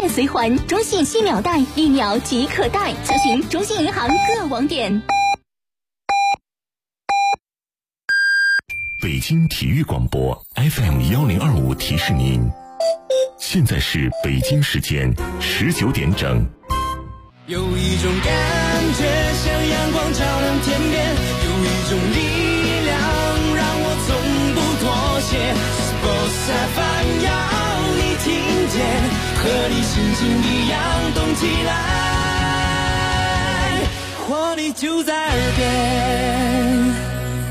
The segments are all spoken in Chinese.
任随还，中信息秒贷，1秒即可贷，详询中信银行各网点。 北京体育广播 FM1025提示您，现在是北京时间19点整。 有一种感觉像阳光照亮天边，有一种力量让我从不妥协。Sports FM 要你听见，和你心情一样动起来，活力就在耳边。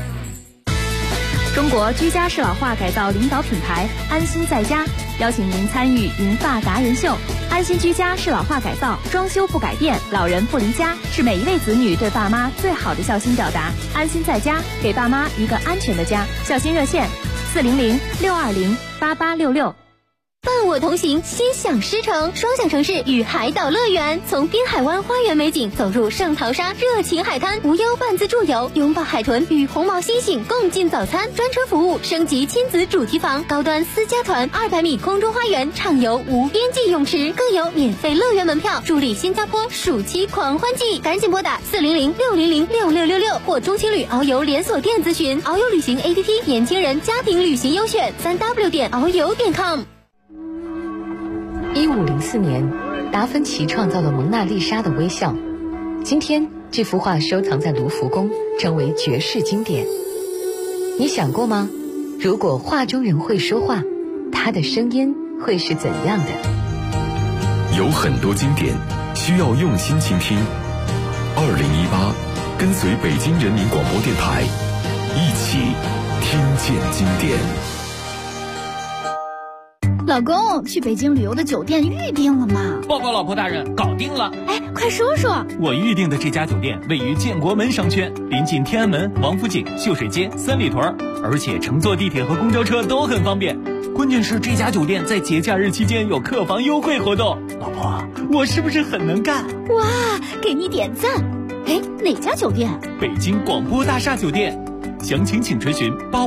中国居家适老化改造领导品牌安心在家邀请您参与银发达人秀。安心居家适老化改造，装修不改变，老人不离家，是每一位子女对爸妈最好的孝心表达。安心在家，给爸妈一个安全的家。孝心热线400-620-8866。 伴我同行，心想诗城，双享城市与海岛乐园。从滨海湾花园美景走入圣淘沙热情海滩，无忧半自助游，拥抱海豚与红毛猩猩共进早餐。专车服务升级亲子主题房，高端私家团200米空中花园，畅游无边际泳池，更有免费乐园门票，助力新加坡暑期狂欢季。赶紧拨打400-600-6666或中青旅遨游连锁店咨询。遨游旅行 APP 年轻人家庭旅行优选，3w.遨游.com。 1504年，达芬奇创造了蒙娜丽莎的微笑。今天，这幅画收藏在卢浮宫，成为绝世经典。你想过吗？如果画中人会说话，他的声音会是怎样的？ 有很多经典需要用心倾听。2018，跟随北京人民广播电台，一起听见经典。 老公，去北京旅游的酒店预定了吗？ 报告老婆大人，搞定了。 哎，快说说。 我预定的这家酒店位于建国门商圈，临近天安门、王府井、秀水街、三里屯，而且乘坐地铁和公交车都很方便。关键是这家酒店在节假日期间有客房优惠活动。老婆，我是不是很能干？ 哇，给你点赞。哎，哪家酒店？ 北京广播大厦酒店。详情请垂询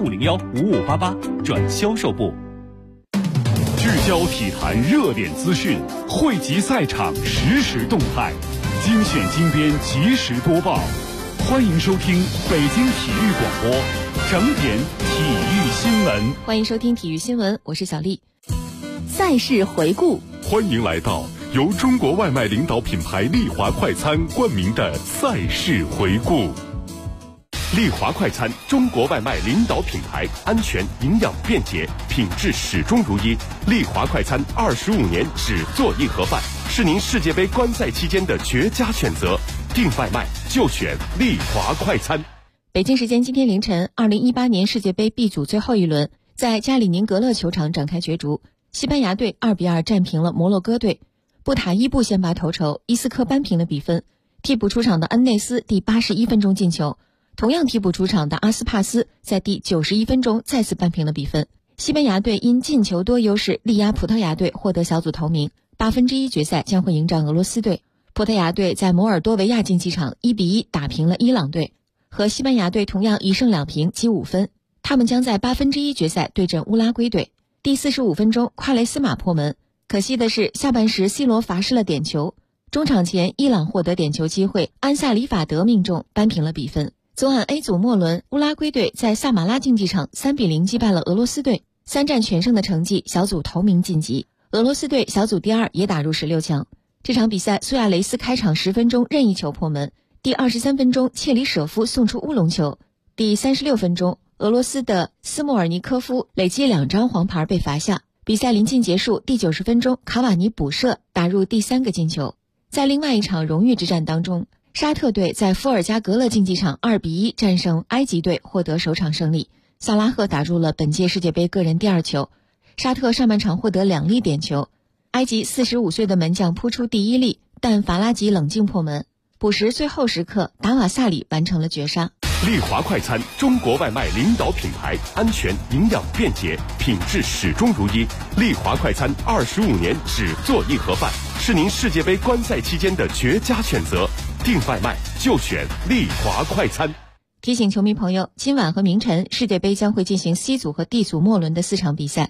8501-5588转销售部。 聚焦体坛热点资讯，汇集赛场实时动态，精选精编及时播报。欢迎收听北京体育广播，整点体育新闻。 欢迎收听体育新闻，我是小丽。 赛事回顾， 欢迎来到由中国外卖领导品牌丽华快餐冠名的赛事回顾。丽华快餐，中国外卖领导品牌，安全、营养、便捷，品质始终如一。丽华快餐25年只做一盒饭，是您世界杯观赛期间的绝佳选择。订外卖就选丽华快餐。 北京时间今天凌晨，2018年世界杯 B 组最后一轮在加里宁格勒球场展开角逐，西班牙队2-2战平了摩洛哥队，布塔伊布先拔头筹，伊斯科扳平了比分。替补出场的恩内斯第81分钟进球。同样替补出场的阿斯帕斯在第91分钟再次扳平了比分。西班牙队因进球多优势力压葡萄牙队，获得小组头名。1/8决赛将会迎战俄罗斯队。葡萄牙队在摩尔多维亚竞技场1-1打平了伊朗队，和西班牙队同样1胜2平积5分。他们将在1/8决赛对阵乌拉圭队。第45分钟，夸雷斯马破门。可惜的是，下半时 C 罗罚失了点球。中场前，伊朗获得点球机会，安萨里法德命中，扳平了比分。昨晚 A 组末轮，乌拉圭队在萨马拉竞技场3-0击败了俄罗斯队，3战全胜的成绩，小组头名晋级。俄罗斯队小组第2也打入16强。这场比赛，苏亚雷斯开场10分钟任意球破门，第23分钟切里舍夫送出乌龙球，第36分钟俄罗斯的斯莫尔尼科夫累积2张黄牌被罚下。比赛临近结束，第90分钟卡瓦尼补射打入第3个进球。在另外一场荣誉之战当中，沙特队在伏尔加格勒竞技场2-1战胜埃及队，获得首场胜利。萨拉赫打入了本届世界杯个人第2球。沙特上半场获得2粒点球，埃及45岁的门将扑出第1粒，但法拉吉冷静破门。补时最后时刻，达瓦萨里完成了绝杀。 丽华快餐，中国外卖领导品牌，安全、营养、便捷，品质始终如一。丽华快餐25年只做一盒饭，是您世界杯观赛期间的绝佳选择。订外卖就选丽华快餐。 提醒球迷朋友，今晚和明晨世界杯将会进行 C 组和 D 组末轮的4场比赛。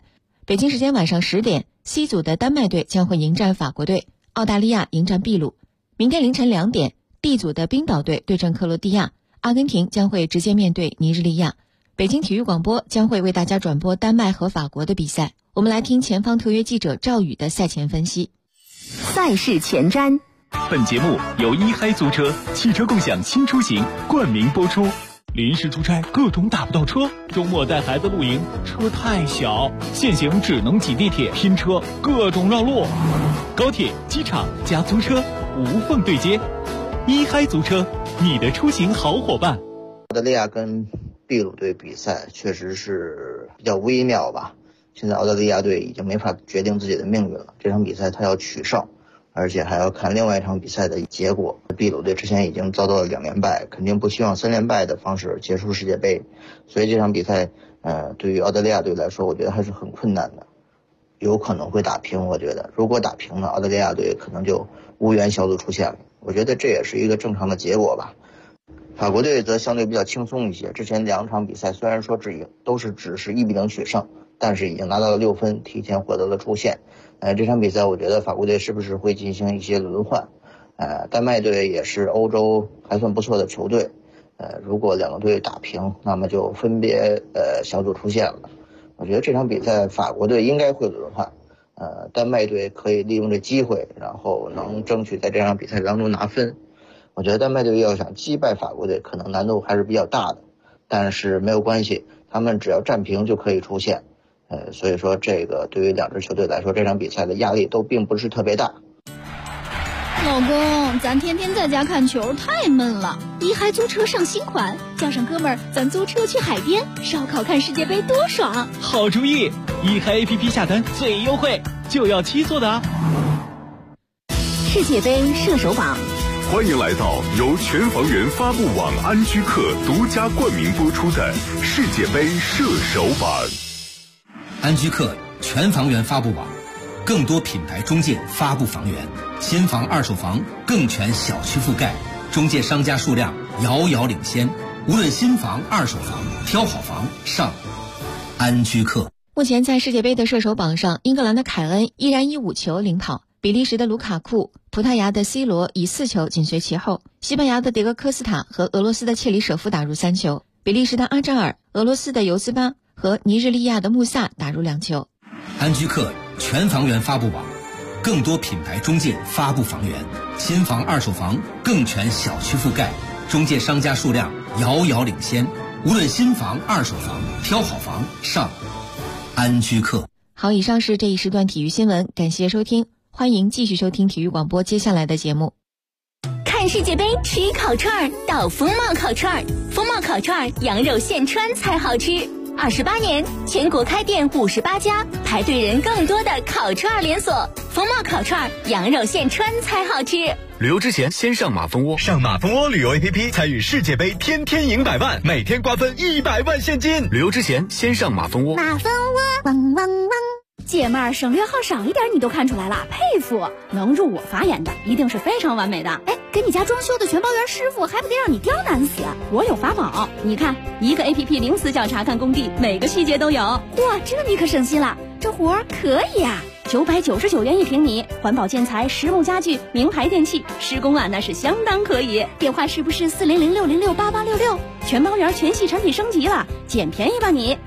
北京时间晚上10点 ，C 组的丹麦队将会迎战法国队，澳大利亚迎战秘鲁。明天凌晨2点 ，D 组的冰岛队对阵克罗地亚，阿根廷将会直接面对尼日利亚。北京体育广播将会为大家转播丹麦和法国的比赛。我们来听前方特约记者赵宇的赛前分析。 赛事前瞻。 本节目由一嗨租车汽车共享新出行冠名播出。临时出差各种打不到车，周末带孩子露营车太小，限行只能挤地铁拼车，各种绕路。高铁、机场加租车无缝对接，一嗨租车，你的出行好伙伴。 澳大利亚跟秘鲁队比赛确实是比较微妙吧，现在澳大利亚队已经没法决定自己的命运了，这场比赛他要取胜，而且还要看另外一场比赛的结果。秘鲁队之前已经遭到了2连败，肯定不希望3连败的方式结束世界杯，所以这场比赛对于澳大利亚队来说，我觉得还是很困难的，有可能会打平。我觉得如果打平了，澳大利亚队可能就无缘小组出线了，我觉得这也是一个正常的结果吧。法国队则相对比较轻松一些，之前2场比赛虽然说都是只是1-0取胜，但是已经拿到了6分，提前获得了出线。这场比赛我觉得法国队是不是会进行一些轮换？丹麦队也是欧洲还算不错的球队，如果2个队打平，那么就分别小组出线了。我觉得这场比赛法国队应该会轮换，丹麦队可以利用这机会，然后能争取在这场比赛当中拿分。我觉得丹麦队要想击败法国队，可能难度还是比较大的，但是没有关系，他们只要战平就可以出线。所以说这个对于2支球队来说，这场比赛的压力都并不是特别大。 老公，咱天天在家看球太闷了，一嗨租车上新款，叫上哥们儿，咱租车去海边烧烤看世界杯多爽！ 好主意，一嗨 APP 下单最优惠，就要7座的啊！ 世界杯射手榜。 欢迎来到由全房源发布网安居客独家冠名播出的世界杯射手榜。 安居客全房源发布网，更多品牌中介发布房源，新房二手房更全小区覆盖，中介商家数量遥遥领先，无论新房二手房，挑好房上安居客。 目前在世界杯的射手榜上，英格兰的凯恩依然以5球领跑，比利时的卢卡库、葡萄牙的 C 罗以4球紧随其后，西班牙的迭戈科斯塔和俄罗斯的切里舍夫打入3球，比利时的阿扎尔、俄罗斯的尤兹巴和尼日利亚的穆萨打入2球。 安居客全房源发布网，更多品牌中介发布房源，新房二手房更全小区覆盖，中介商家数量遥遥领先，无论新房二手房，挑好房上安居客。 好，以上是这一时段体育新闻，感谢收听，欢迎继续收听体育广播接下来的节目。 看世界杯吃烤串到风貌烤串，风貌烤串羊肉现穿才好吃。28年，全国开店58家，排队人更多的烤串连锁。风貌烤串羊肉现穿才好吃。 旅游之前先上马蜂窝， 上马蜂窝旅游 APP 参与世界杯，天天赢100万，每天瓜分100万现金。 旅游之前先上马蜂窝。 马蜂窝汪汪汪。 姐妹儿，省略号少一点你都看出来了，佩服！能入我法眼的一定是非常完美的。哎，给你家装修的全包圆师傅还不得让你刁难死？我有法宝，你看，一个 APP 零死角查看工地，每个细节都有。嚯，这你可省心了，这活儿可以啊！999元1平米，环保建材、实木家具、名牌电器，施工啊那是相当可以。电话是不是400-606-8866？全包圆全系产品升级了，捡便宜吧你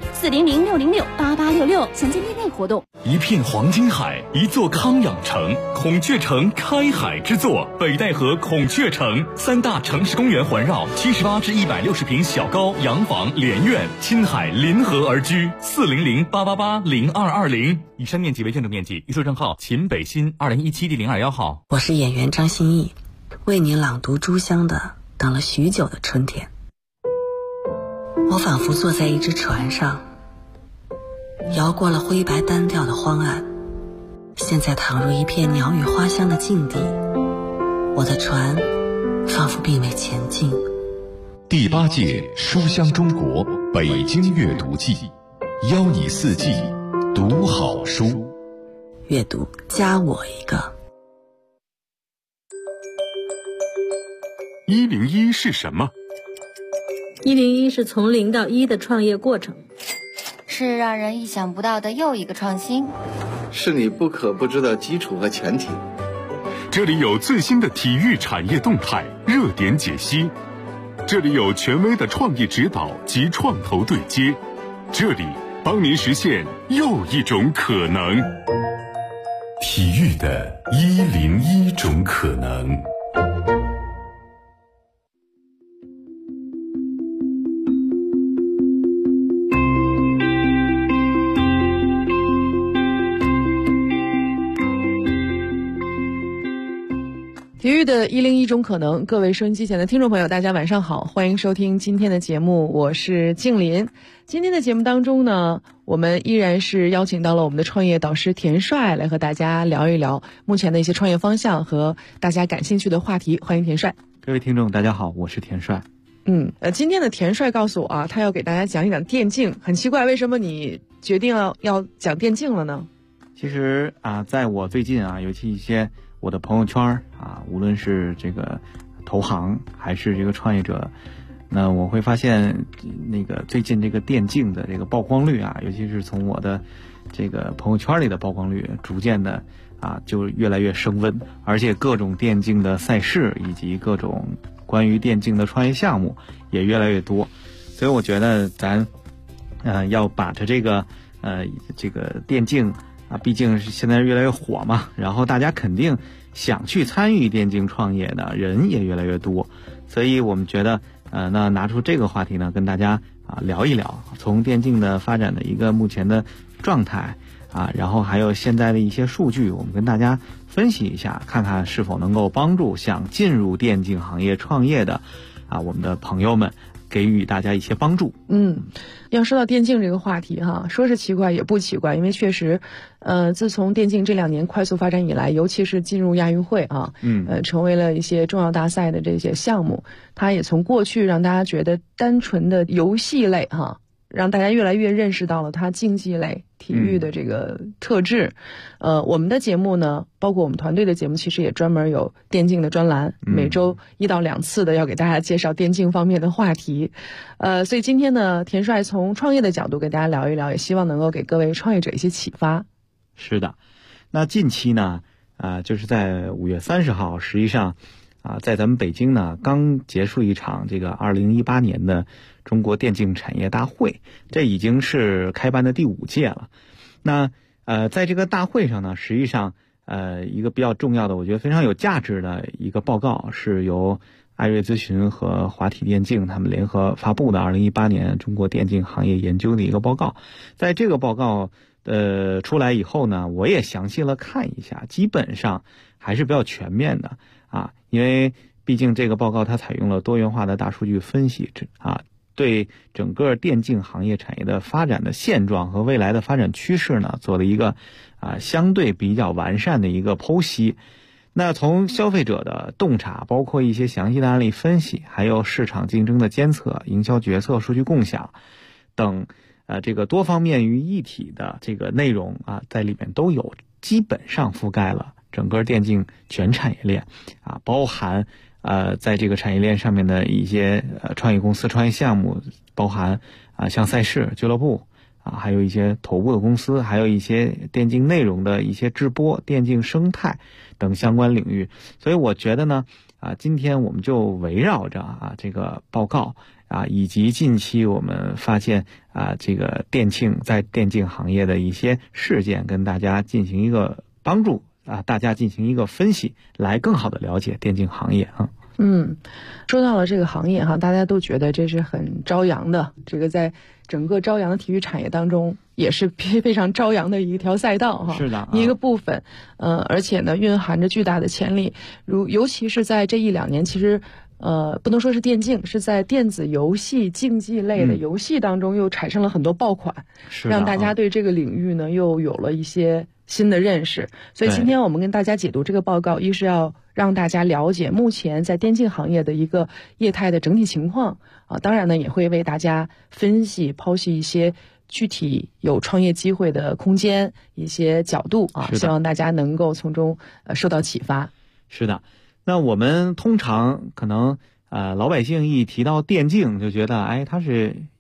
！400-606-8866，详见店内活动。 一片黄金海，一座康养城，孔雀城开海之作，北戴河孔雀城，3大城市公园环绕，78至160平小高洋房连院，亲海临河而居。400-888-0220。以上面积为建筑面积，预售证号秦北新2017第021号。 我是演员张歆艺，为你朗读朱香的《等了许久的春天》。我仿佛坐在一只船上，摇过了灰白单调的荒岸，现在躺入一片鸟语花香的境地，我的船仿佛并未前进。 第8届书香中国北京阅读季，邀你4季读好书。 阅读加我一个。 101是什么？ 101是从0到1的创业过程， 是让人意想不到的又一个创新， 是你不可不知的基础和前提。 这里有最新的体育产业动态热点解析，这里有权威的创业指导及创投对接，这里帮您实现又一种可能。体育的101种可能。 体育的101种可能，各位收音机前的听众朋友，大家晚上好，欢迎收听今天的节目，我是静林。今天的节目当中呢，我们依然是邀请到了我们的创业导师田帅来和大家聊一聊目前的一些创业方向和大家感兴趣的话题。欢迎田帅。 各位听众大家好，我是田帅。 今天的田帅告诉我啊，他要给大家讲一讲电竞。很奇怪，为什么你决定要讲电竞了呢？ 其实啊，在我最近啊，尤其一些我的朋友圈啊，无论是这个投行还是这个创业者，那我会发现那个最近这个电竞的这个曝光率啊，尤其是从我的这个朋友圈里的曝光率，逐渐的啊就越来越升温，而且各种电竞的赛事以及各种关于电竞的创业项目也越来越多，所以我觉得咱要把这个电竞啊，毕竟是现在越来越火嘛，然后大家肯定想去参与电竞创业的人也越来越多，所以我们觉得那拿出这个话题呢，跟大家啊聊一聊，从电竞的发展的一个目前的状态啊，然后还有现在的一些数据，我们跟大家分析一下，看看是否能够帮助想进入电竞行业创业的啊我们的朋友们，给予大家一些帮助。 要说到电竞这个话题哈，说是奇怪也不奇怪，因为确实自从电竞这2年快速发展以来，尤其是进入亚运会啊，成为了一些重要大赛的这些项目，它也从过去让大家觉得单纯的游戏类哈，让大家越来越认识到了它竞技类体育的这个特质。我们的节目呢，包括我们团队的节目，其实也专门有电竞的专栏，每周1到2次的要给大家介绍电竞方面的话题。所以今天呢，田帅从创业的角度给大家聊一聊，也希望能够给各位创业者一些启发。 是的，那近期呢，就是在5月30号，实际上在咱们北京呢，刚结束一场这个2018年的中国电竞产业大会，这已经是开办的第5届了。那在这个大会上呢，实际上一个比较重要的，我觉得非常有价值的一个报告，是由艾瑞咨询和华体电竞他们联合发布的2018年中国电竞行业研究的一个报告。在这个报告出来以后呢，我也详细了看一下，基本上还是比较全面的啊，因为毕竟这个报告它采用了多元化的大数据分析啊，对整个电竞行业产业的发展的现状和未来的发展趋势呢，做了一个相对比较完善的一个剖析。那从消费者的洞察，包括一些详细的案例分析，还有市场竞争的监测、营销决策、数据共享等这个多方面于一体的这个内容啊，在里面都有，基本上覆盖了整个电竞全产业链啊，包含在这个产业链上面的一些创业公司、创业项目，包含像赛事、俱乐部还有一些头部的公司，还有一些电竞内容的一些直播、电竞生态等相关领域。所以我觉得呢，今天我们就围绕着这个报告以及近期我们发现这个在电竞行业的一些事件，跟大家进行一个帮助大家进行一个分析，来更好的了解电竞行业啊。 说到了这个行业哈，大家都觉得这是很朝阳的，这个在整个朝阳的体育产业当中也是非常朝阳的一条赛道哈， 是的， 一个部分，而且呢蕴含着巨大的潜力，尤其是在这1-2年，其实不能说是电竞，是在电子游戏竞技类的游戏当中又产生了很多爆款，让大家对这个领域呢又有了一些新的认识。所以今天我们跟大家解读这个报告，一是要让大家了解目前在电竞行业的一个业态的整体情况当然呢也会为大家分析剖析一些具体有创业机会的空间、一些角度希望大家能够从中受到启发。 是的，那我们通常可能老百姓一提到电竞就觉得它是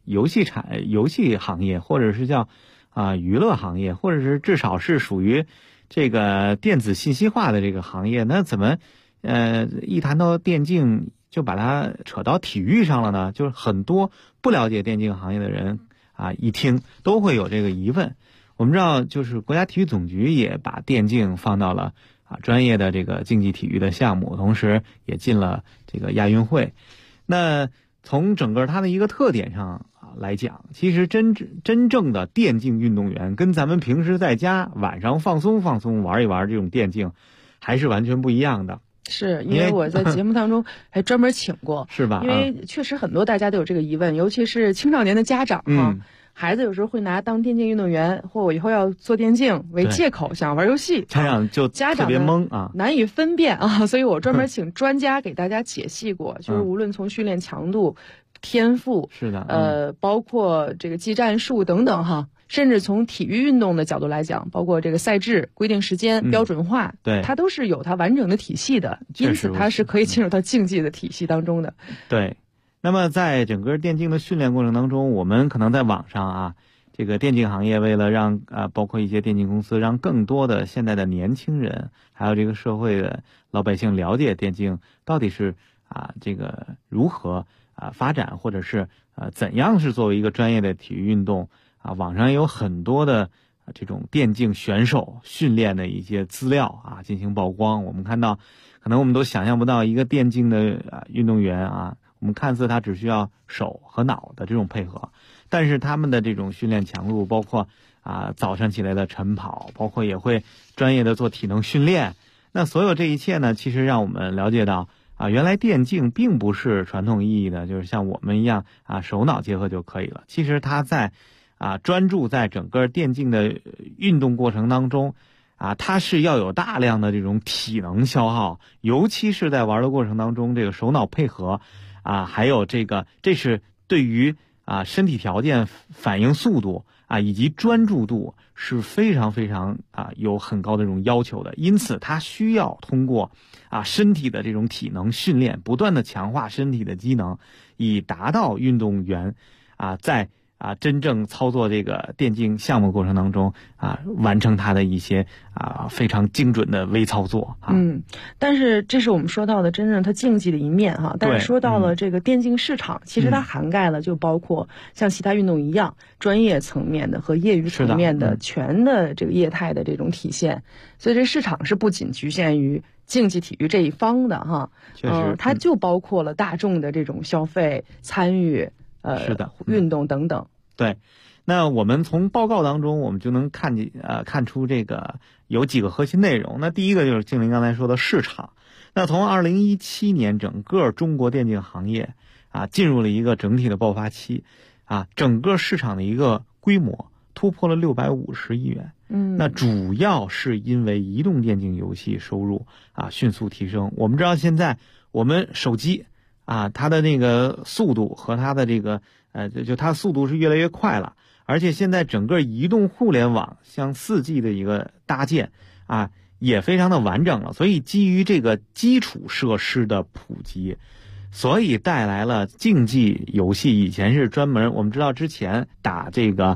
游戏行业，或者是叫娱乐行业，或者是至少是属于这个电子信息化的这个行业，那怎么一谈到电竞就把它扯到体育上了呢？就是很多不了解电竞行业的人一听都会有这个疑问。我们知道，就是国家体育总局也把电竞放到了专业的这个竞技体育的项目，同时也进了这个亚运会。那从整个它的一个特点上来讲，其实真正的电竞运动员跟咱们平时在家晚上放松玩一玩这种电竞还是完全不一样的。 是因为我在节目当中还专门请过是吧？ 因为确实很多大家都有这个疑问，尤其是青少年的家长孩子有时候会拿当电竞运动员或我以后要做电竞为借口想玩游戏， 家长就特别懵难以分辨所以我专门请专家给大家解析过，就是无论从训练强度、天赋是的包括这个技战术等等甚至从体育运动的角度来讲，包括这个赛制、规定时间、标准化， 对， 它都是有它完整的体系的，因此它是可以进入到竞技的体系当中的。 对。那么在整个电竞的训练过程当中，我们可能在网上这个电竞行业为了让包括一些电竞公司让更多的现在的年轻人还有这个社会的老百姓了解电竞到底是这个如何发展，或者是怎样是作为一个专业的体育运动网上有很多的这种电竞选手训练的一些资料进行曝光。我们看到可能我们都想象不到一个电竞的运动员我们看似他只需要手和脑的这种配合，但是他们的这种训练强度，包括早上起来的晨跑，包括也会专业的做体能训练。那所有这一切呢，其实让我们了解到原来电竞并不是传统意义的就是像我们一样手脑结合就可以了。其实他在专注在整个电竞的运动过程当中它是要有大量的这种体能消耗，尤其是在玩的过程当中，这个手脑配合还有这是对于身体条件、反应速度以及专注度是非常非常有很高的这种要求的。因此它需要通过身体的这种体能训练，不断的强化身体的机能，以达到运动员在真正操作这个电竞项目过程当中完成它的一些非常精准的微操作但是这是我们说到的真正它竞技的一面但是说到了这个电竞市场其实它涵盖了就包括像其他运动一样专业层面的和业余层面的全的这个业态的这种体现，所以这市场是不仅局限于竞技体育这一方的确实它就包括了大众的这种消费参与是的， 运动等等。 对，那我们从报告当中，我们就能看出这个有几个核心内容。那第一个就是静玲刚才说的市场。那从2017年，整个中国电竞行业进入了一个整体的爆发期整个市场的一个规模突破了650亿元。那主要是因为移动电竞游戏收入迅速提升。我们知道现在我们手机它的那个速度和它的这个就它速度是越来越快了，而且现在整个移动互联网像4G 的一个搭建也非常的完整了，所以基于这个基础设施的普及，所以带来了竞技游戏以前是专门我们知道之前打这个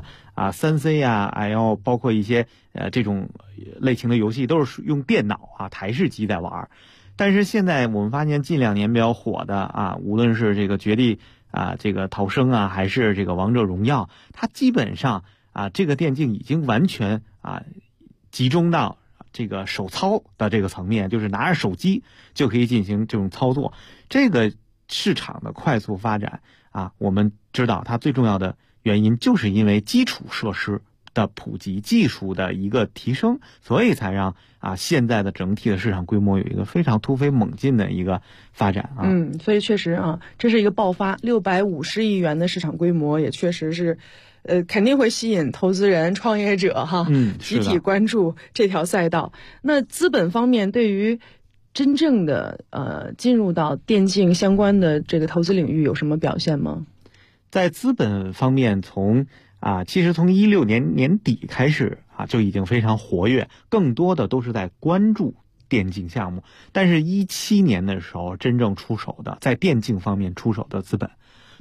3C 要包括一些这种类型的游戏都是用电脑台式机在玩。但是现在我们发现近2年比较火的无论是这个绝地这个逃生还是这个王者荣耀，它基本上这个电竞已经完全集中到这个手操的这个层面，就是拿着手机就可以进行这种操作。这个市场的快速发展我们知道它最重要的原因就是因为基础设施的普及，技术的一个提升，所以才让现在的整体的市场规模有一个非常突飞猛进的一个发展所以确实这是一个爆发，650亿元的市场规模，也确实是肯定会吸引投资人、创业者集体关注这条赛道。那资本方面对于真正的进入到电竞相关的这个投资领域有什么表现吗？ 在资本方面，其实从2016年年底开始就已经非常活跃，更多的都是在关注电竞项目。但是17年的时候真正出手的在电竞方面出手的资本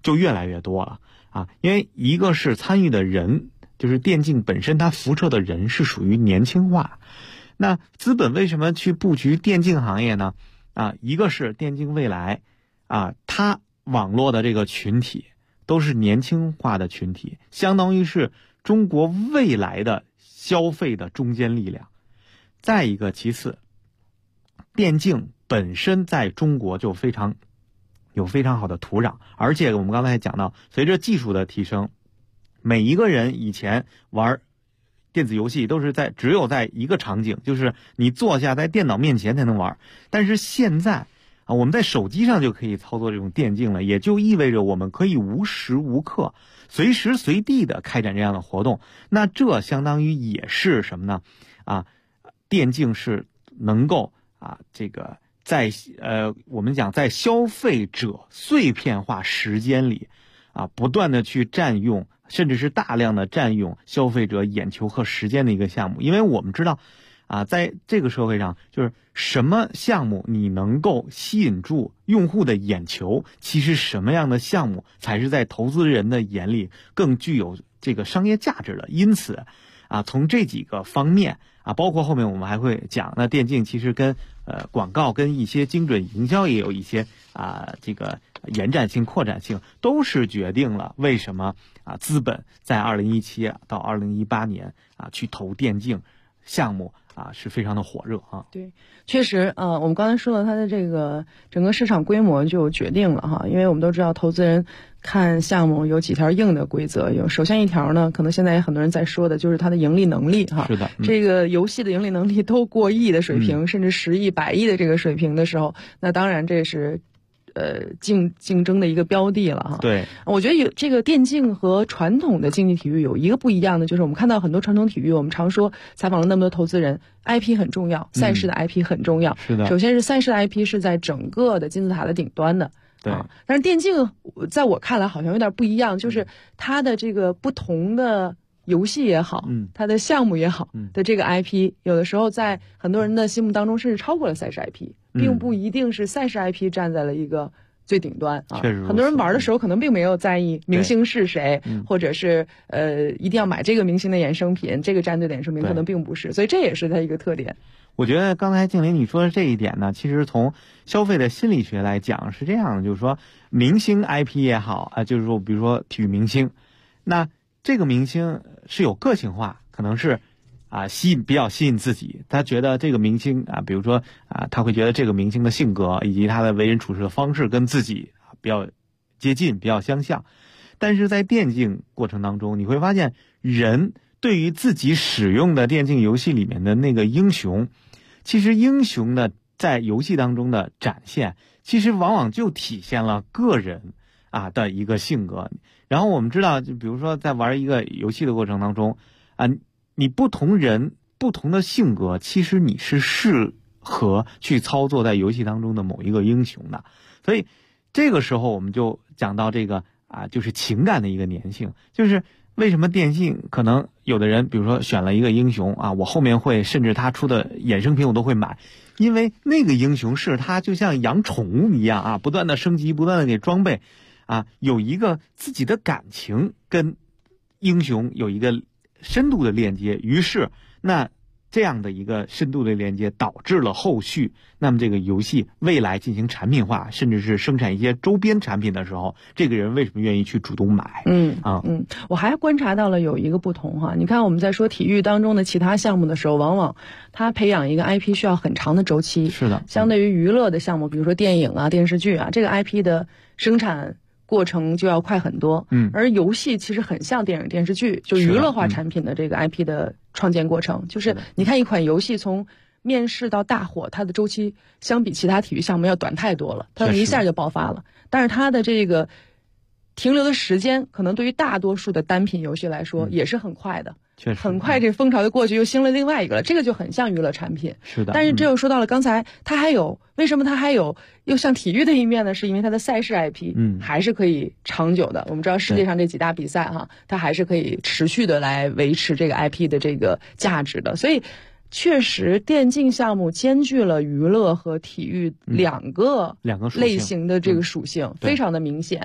就越来越多了啊。因为一个是参与的人，就是电竞本身它辐射的人是属于年轻化。那资本为什么去布局电竞行业呢？啊，一个是电竞未来啊，它网络的这个群体都是年轻化的群体，相当于是中国未来的消费的中坚力量。再一个，其次，电竞本身在中国就有非常好的土壤，而且我们刚才讲到，随着技术的提升，每一个人以前玩电子游戏都是只有在一个场景，就是你坐下在电脑面前才能玩。但是现在啊，我们在手机上就可以操作这种电竞了，也就意味着我们可以无时无刻、随时随地的开展这样的活动。那这相当于也是什么呢？啊，电竞是能够啊，这个我们讲在消费者碎片化时间里啊，不断的去占用，甚至是大量的占用消费者眼球和时间的一个项目。因为我们知道啊，在这个社会上，就是什么项目你能够吸引住用户的眼球，其实什么样的项目才是在投资人的眼里更具有这个商业价值的。因此啊，从这几个方面啊，包括后面我们还会讲，那电竞其实跟广告跟一些精准营销也有一些这个延展性、扩展性，都是决定了为什么资本在2017到2018年去投电竞项目是非常的火热啊。 对，确实我们刚才说了它的这个整个市场规模就决定了哈，因为我们都知道投资人看项目有几条硬的规则，首先一条呢，可能现在也很多人在说的就是它的盈利能力哈。 是的， 这个游戏的盈利能力都过亿的水平，甚至10亿、100亿的这个水平的时候，那当然这是竞争的一个标的了哈。 对， 我觉得有这个电竞和传统的竞技体育有一个不一样的，就是我们看到很多传统体育，我们常说采访了那么多投资人 ，IP 很重要，赛事的 IP 很重要。 是的， 首先是赛事的 IP 是在整个的金字塔的顶端的。 对， 但是电竞在我看来好像有点不一样，就是它的这个不同的游戏也好，它的项目也好的这个 IP，有的时候在很多人的心目当中甚至超过了赛事 IP，并不一定是赛事 IP 站在了一个最顶端啊。 确实， 很多人玩的时候可能并没有在意明星是谁，或者是一定要买这个明星的衍生品，这个战队的衍生品可能并不是，所以这也是它一个特点。 我觉得刚才静玲你说的这一点呢，其实从消费的心理学来讲是这样的，就是说明星 IP 也好就是说比如说体育明星，那这个明星是有个性化，可能是比较吸引自己，他觉得这个明星比如说他会觉得这个明星的性格以及他的为人处事的方式跟自己比较接近，比较相像。但是在电竞过程当中，你会发现人对于自己使用的电竞游戏里面的那个英雄，其实英雄的在游戏当中的展现，其实往往就体现了个人的一个性格。然后我们知道，就比如说在玩一个游戏的过程当中你不同人不同的性格，其实你是适合去操作在游戏当中的某一个英雄的。所以这个时候我们就讲到这个就是情感的一个粘性，就是为什么电竞可能有的人比如说选了一个英雄我后面会甚至他出的衍生品我都会买，因为那个英雄是他就像养宠物一样不断的升级，不断的给装备有一个自己的感情跟英雄有一个深度的链接，于是那这样的一个深度的连接导致了后续那么这个游戏未来进行产品化，甚至是生产一些周边产品的时候，这个人为什么愿意去主动买？ 我还观察到了有一个不同哈。你看我们在说体育当中的其他项目的时候，往往它培养一个 IP 需要很长的周期。 是的， 相对于娱乐的项目，比如说电影电视剧这个 IP 的生产过程就要快很多，而游戏其实很像电影电视剧，就娱乐化产品的这个 IP 的创建过程，就是你看一款游戏从面世到大火，它的周期相比其他体育项目要短太多了，它一下就爆发了，但是它的这个停留的时间可能对于大多数的单品游戏来说也是很快的， 确实很快这风潮就过去，又兴了另外一个了，这个就很像娱乐产品。 是的， 但是这又说到了刚才它还有为什么它还有又像体育的一面呢？是因为它的赛事 IP 还是可以长久的。我们知道世界上这几大比赛它还是可以持续的来维持这个 IP 的这个价值的，所以确实电竞项目兼具了娱乐和体育两个类型的这个属性，非常的明显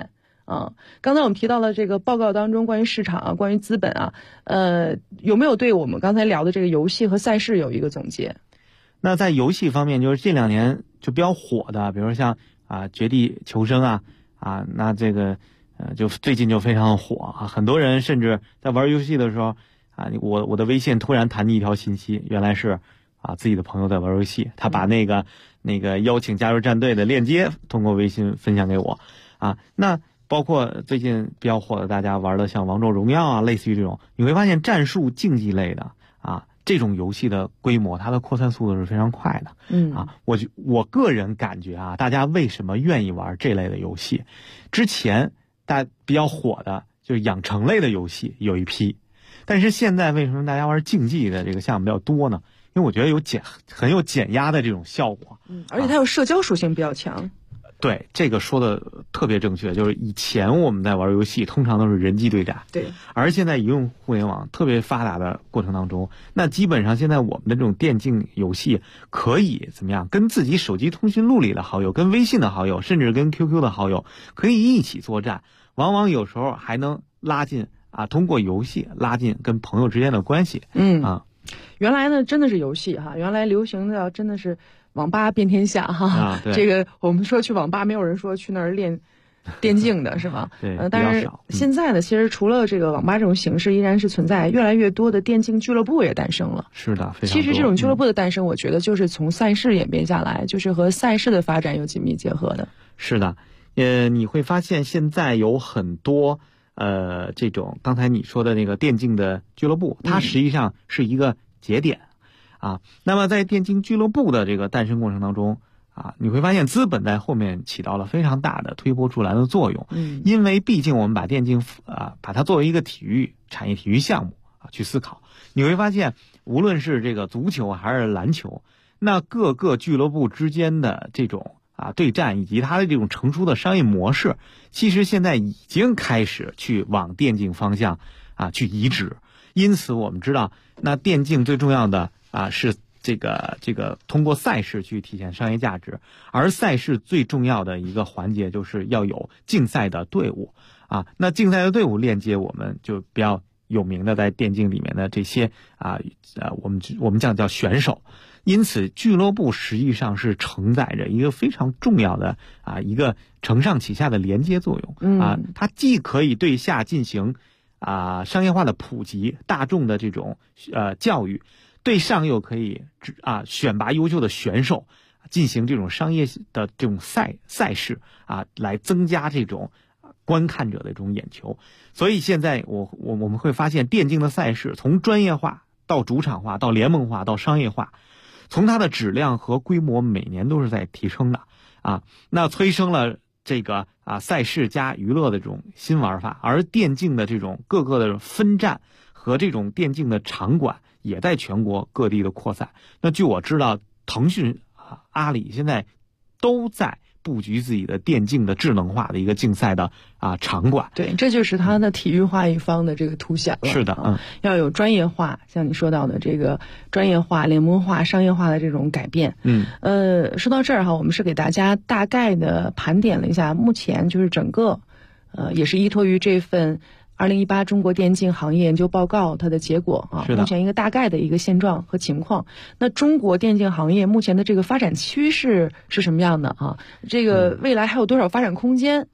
刚才我们提到了这个报告当中关于市场啊，关于资本啊，有没有对我们刚才聊的这个游戏和赛事有一个总结？ 那在游戏方面，就是这2年就比较火的，比如说像绝地求生那这个就最近就非常火很多人甚至在玩游戏的时候我的微信突然弹进一条信息，原来是自己的朋友在玩游戏，他把那个邀请加入战队的链接通过微信分享给我那包括最近比较火的大家玩的像王者荣耀类似于这种，你会发现战术竞技类的这种游戏的规模，它的扩散速度是非常快的。我个人感觉大家为什么愿意玩这类的游戏？之前比较火的就是养成类的游戏有一批，但是现在为什么大家玩竞技的这个项目比较多呢？因为我觉得很有减压的这种效果， 而且它有社交属性比较强。 对，这个说的特别正确，就是以前我们在玩游戏通常都是人机对战， 对， 而现在移动互联网特别发达的过程当中，那基本上现在我们的这种电竞游戏可以怎么样，跟自己手机通讯录里的好友，跟微信的好友，甚至跟 QQ 的好友可以一起作战，往往有时候还能拉近通过游戏拉近跟朋友之间的关系。 原来呢真的是游戏原来流行的真的是网吧遍天下这个我们说去网吧，没有人说去那儿练电竞的是吧？ 对， 但是现在呢，其实除了这个网吧这种形式依然是存在，越来越多的电竞俱乐部也诞生了。 是的，非常多。 其实这种俱乐部的诞生，我觉得就是从赛事演变下来，就是和赛事的发展有紧密结合的。 是的，你会发现现在有很多这种刚才你说的那个电竞的俱乐部，它实际上是一个节点那么在电竞俱乐部的这个诞生过程当中你会发现资本在后面起到了非常大的推波助澜的作用。因为毕竟我们把电竞把它作为一个产业体育项目去思考，你会发现无论是这个足球还是篮球，那各个俱乐部之间的这种对战以及它的这种成熟的商业模式，其实现在已经开始去往电竞方向去移植。因此我们知道，那电竞最重要的是这个通过赛事去体现商业价值，而赛事最重要的一个环节就是要有竞赛的队伍那竞赛的队伍链接我们就比较有名的在电竞里面的这些我们叫选手。因此俱乐部实际上是承载着一个非常重要的一个承上启下的连接作用它既可以对下进行商业化的普及，大众的这种教育，对上又可以选拔优秀的选手，进行这种商业的这种赛事来增加这种观看者的这种眼球。所以现在我们会发现电竞的赛事从专业化到主场化到联盟化到商业化，从它的质量和规模每年都是在提升的那催生了这个赛事加娱乐的这种新玩法，而电竞的这种各个的分站和这种电竞的场馆也在全国各地的扩散。那据我知道，腾讯阿里现在都在布局自己的电竞的智能化的一个竞赛的场馆。 对，这就是它的体育化一方的这个凸显了。 是的， 要有专业化，像你说到的这个专业化、联盟化、商业化的这种改变。说到这儿我们是给大家大概的盘点了一下，目前就是整个也是依托于这份2018中国电竞行业研究报告它的结果目前一个大概的一个现状和情况。那中国电竞行业目前的这个发展趋势是什么样的这个未来还有多少发展空间？